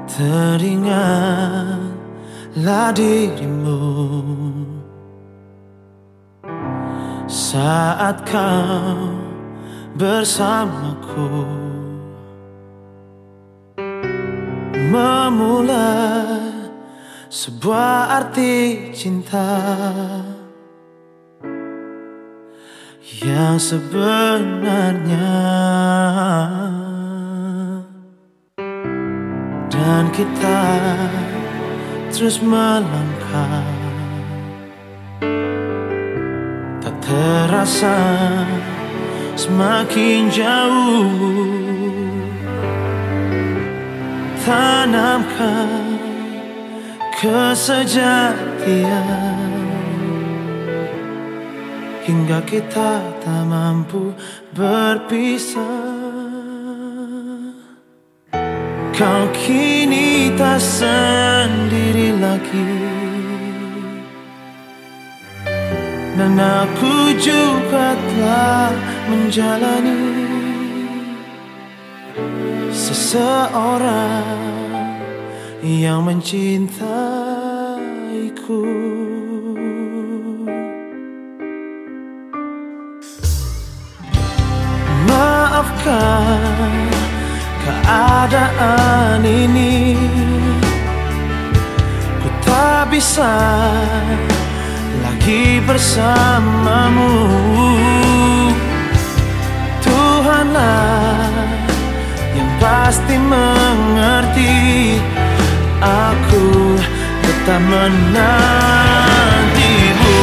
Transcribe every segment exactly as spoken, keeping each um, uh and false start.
Teringatlah dirimu saat kau bersamaku, memulai sebuah arti cinta yang sebenarnya. Dan kita terus melangkah, tak terasa semakin jauh. Tanamkan kesejatian hingga kita tak mampu berpisah. Kau kini tak sendiri lagi, dan aku juga telah menjalani seseorang yang mencintaiku. Maafkan keadaan ini, ku tak bisa lagi bersamamu. Tuhanlah yang pasti mengerti, aku tetap menantimu.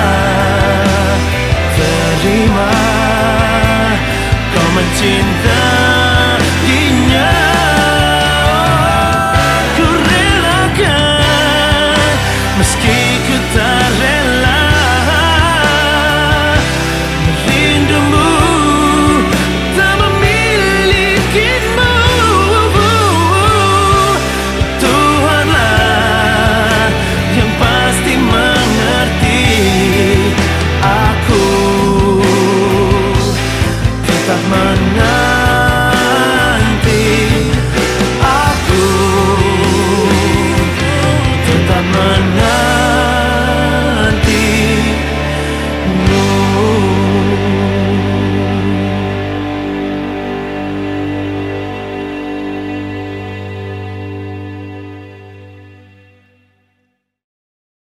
Terima kau mencintai